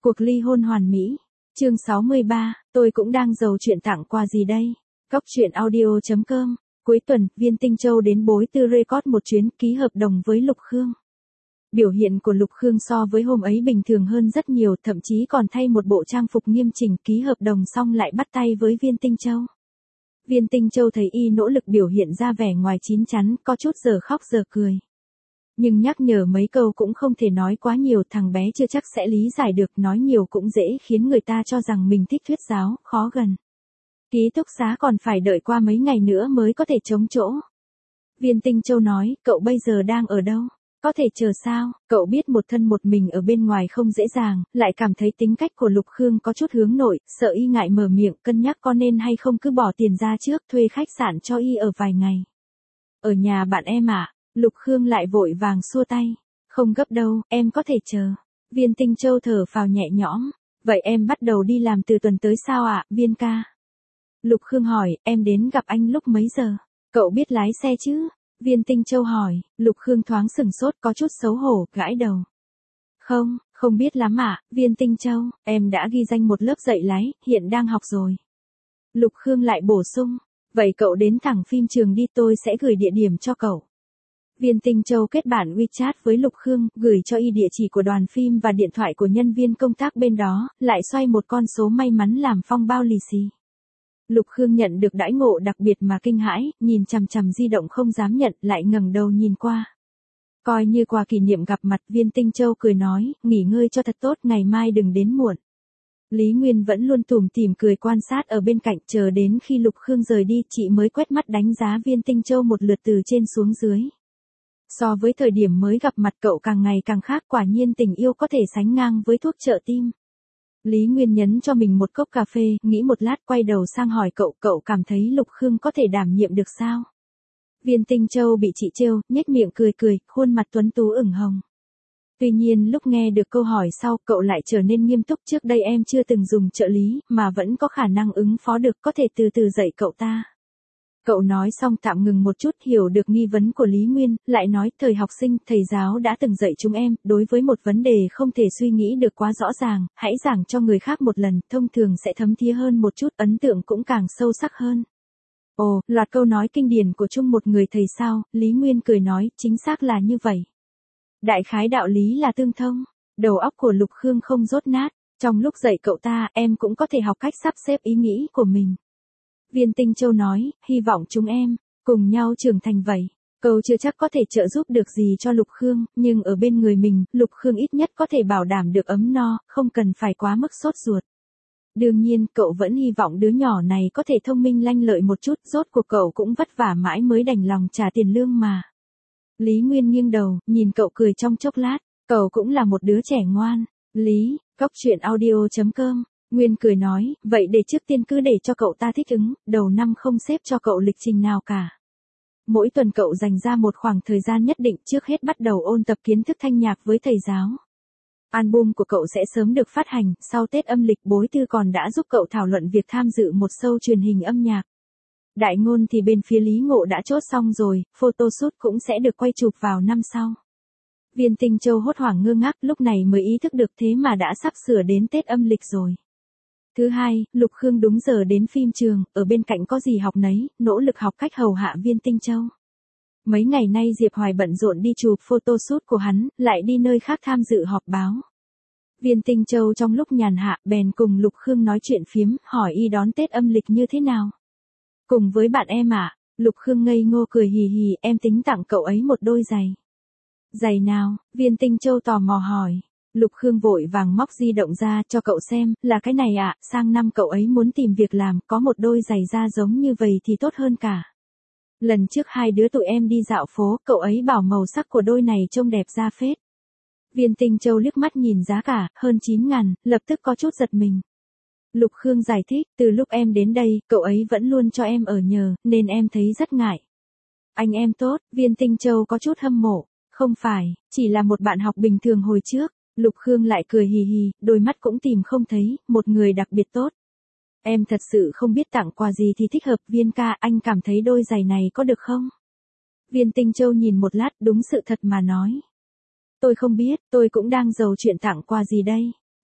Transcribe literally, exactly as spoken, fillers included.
Cuộc ly hôn hoàn mỹ. Chương sáu mươi ba, tôi cũng đang giàu chuyện tặng quà gì đây? Cóc truyện audio chấm com. Cuối tuần, Viên Tinh Châu đến Bối Tư Record một chuyến ký hợp đồng với Lục Khương. Biểu hiện của Lục Khương so với hôm ấy bình thường hơn rất nhiều, thậm chí còn thay một bộ trang phục nghiêm chỉnh, ký hợp đồng xong lại bắt tay với Viên Tinh Châu. Viên Tinh Châu thấy y nỗ lực biểu hiện ra vẻ ngoài chín chắn, có chút giờ khóc giờ cười. Nhưng nhắc nhở mấy câu cũng không thể nói quá nhiều, thằng bé chưa chắc sẽ lý giải được, nói nhiều cũng dễ khiến người ta cho rằng mình thích thuyết giáo, khó gần. Ký túc xá còn phải đợi qua mấy ngày nữa mới có thể trống chỗ. Viên Tinh Châu nói, cậu bây giờ đang ở đâu? Có thể chờ sao? Cậu biết một thân một mình ở bên ngoài không dễ dàng, lại cảm thấy tính cách của Lục Khương có chút hướng nội, sợ y ngại mở miệng, cân nhắc có nên hay không cứ bỏ tiền ra trước, thuê khách sạn cho y ở vài ngày. Ở nhà bạn em ạ. Lục Khương lại vội vàng xua tay. Không gấp đâu, em có thể chờ. Viên Tinh Châu thở phào nhẹ nhõm. Vậy em bắt đầu đi làm từ tuần tới sao ạ, Viên ca? Lục Khương hỏi, em đến gặp anh lúc mấy giờ? Cậu biết lái xe chứ? Viên Tinh Châu hỏi. Lục Khương thoáng sừng sốt, có chút xấu hổ, gãi đầu. Không, không biết lắm ạ, Viên Tinh Châu, em đã ghi danh một lớp dạy lái, hiện đang học rồi. Lục Khương lại bổ sung. Vậy cậu đến thẳng phim trường đi, tôi sẽ gửi địa điểm cho cậu. Viên Tinh Châu kết bạn WeChat với Lục Khương, gửi cho y địa chỉ của đoàn phim và điện thoại của nhân viên công tác bên đó, lại xoay một con số may mắn làm phong bao lì xì. Lục Khương nhận được đãi ngộ đặc biệt mà kinh hãi, nhìn chằm chằm di động không dám nhận, lại ngẩng đầu nhìn qua. Coi như quà kỷ niệm gặp mặt, Viên Tinh Châu cười nói, nghỉ ngơi cho thật tốt, ngày mai đừng đến muộn. Lý Nguyên vẫn luôn tủm tỉm cười quan sát ở bên cạnh, chờ đến khi Lục Khương rời đi, chị mới quét mắt đánh giá Viên Tinh Châu một lượt từ trên xuống dưới. So với thời điểm mới gặp mặt, cậu càng ngày càng khác, quả nhiên tình yêu có thể sánh ngang với thuốc trợ tim. Lý Nguyên nhấn cho mình một cốc cà phê, nghĩ một lát quay đầu sang hỏi cậu, cậu cảm thấy Lục Khương có thể đảm nhiệm được sao? Viên Tinh Châu bị chị trêu, nhếch miệng cười cười, khuôn mặt tuấn tú ửng hồng. Tuy nhiên lúc nghe được câu hỏi sau, cậu lại trở nên nghiêm túc, trước đây em chưa từng dùng trợ lý, mà vẫn có khả năng ứng phó được, có thể từ từ dạy cậu ta. Cậu nói xong tạm ngừng một chút, hiểu được nghi vấn của Lý Nguyên, lại nói, thời học sinh, thầy giáo đã từng dạy chúng em, đối với một vấn đề không thể suy nghĩ được quá rõ ràng, hãy giảng cho người khác một lần, thông thường sẽ thấm thía hơn một chút, ấn tượng cũng càng sâu sắc hơn. Ồ, loạt câu nói kinh điển của chung một người thầy sao? Lý Nguyên cười nói, chính xác là như vậy. Đại khái đạo lý là tương thông, đầu óc của Lục Khương không dốt nát, trong lúc dạy cậu ta, em cũng có thể học cách sắp xếp ý nghĩ của mình. Viên Tinh Châu nói, hy vọng chúng em, cùng nhau trưởng thành vậy. Câu chưa chắc có thể trợ giúp được gì cho Lục Khương, nhưng ở bên người mình, Lục Khương ít nhất có thể bảo đảm được ấm no, không cần phải quá mức sốt ruột. Đương nhiên, cậu vẫn hy vọng đứa nhỏ này có thể thông minh lanh lợi một chút, rốt cuộc cậu cũng vất vả mãi mới đành lòng trả tiền lương mà. Lý Nguyên nghiêng đầu, nhìn cậu cười trong chốc lát, cậu cũng là một đứa trẻ ngoan. Lý, cóc truyện audio chấm com. Nguyên cười nói, vậy để trước tiên cứ để cho cậu ta thích ứng, đầu năm không xếp cho cậu lịch trình nào cả. Mỗi tuần cậu dành ra một khoảng thời gian nhất định, trước hết bắt đầu ôn tập kiến thức thanh nhạc với thầy giáo. Album của cậu sẽ sớm được phát hành, sau Tết âm lịch Bối Tư còn đã giúp cậu thảo luận việc tham dự một show truyền hình âm nhạc. Đại ngôn thì bên phía Lý Ngộ đã chốt xong rồi, photoshoot cũng sẽ được quay chụp vào năm sau. Viên Tinh Châu hốt hoảng ngơ ngác, lúc này mới ý thức được thế mà đã sắp sửa đến Tết âm lịch rồi. Thứ hai, Lục Khương đúng giờ đến phim trường, ở bên cạnh có gì học nấy, nỗ lực học cách hầu hạ Viên Tinh Châu. Mấy ngày nay Diệp Hoài bận rộn đi chụp photoshoot của hắn, lại đi nơi khác tham dự họp báo. Viên Tinh Châu trong lúc nhàn hạ, bèn cùng Lục Khương nói chuyện phiếm, hỏi y đón Tết âm lịch như thế nào. Cùng với bạn em ạ, à? Lục Khương ngây ngô cười hì hì, em tính tặng cậu ấy một đôi giày. Giày nào? Viên Tinh Châu tò mò hỏi. Lục Khương vội vàng móc di động ra cho cậu xem, là cái này ạ, à, sang năm cậu ấy muốn tìm việc làm, có một đôi giày da giống như vậy thì tốt hơn cả. Lần trước hai đứa tụi em đi dạo phố, cậu ấy bảo màu sắc của đôi này trông đẹp ra phết. Viên Tinh Châu liếc mắt nhìn giá cả, hơn chín ngàn, lập tức có chút giật mình. Lục Khương giải thích, từ lúc em đến đây, cậu ấy vẫn luôn cho em ở nhờ, nên em thấy rất ngại. Anh em tốt, Viên Tinh Châu có chút hâm mộ. Không phải, chỉ là một bạn học bình thường hồi trước. Lục Khương lại cười hì hì, đôi mắt cũng tìm không thấy, một người đặc biệt tốt. Em thật sự không biết tặng quà gì thì thích hợp, Viên ca, anh cảm thấy đôi giày này có được không? Viên Tinh Châu nhìn một lát, đúng sự thật mà nói. Tôi không biết, tôi cũng đang giàu chuyện tặng quà gì đây.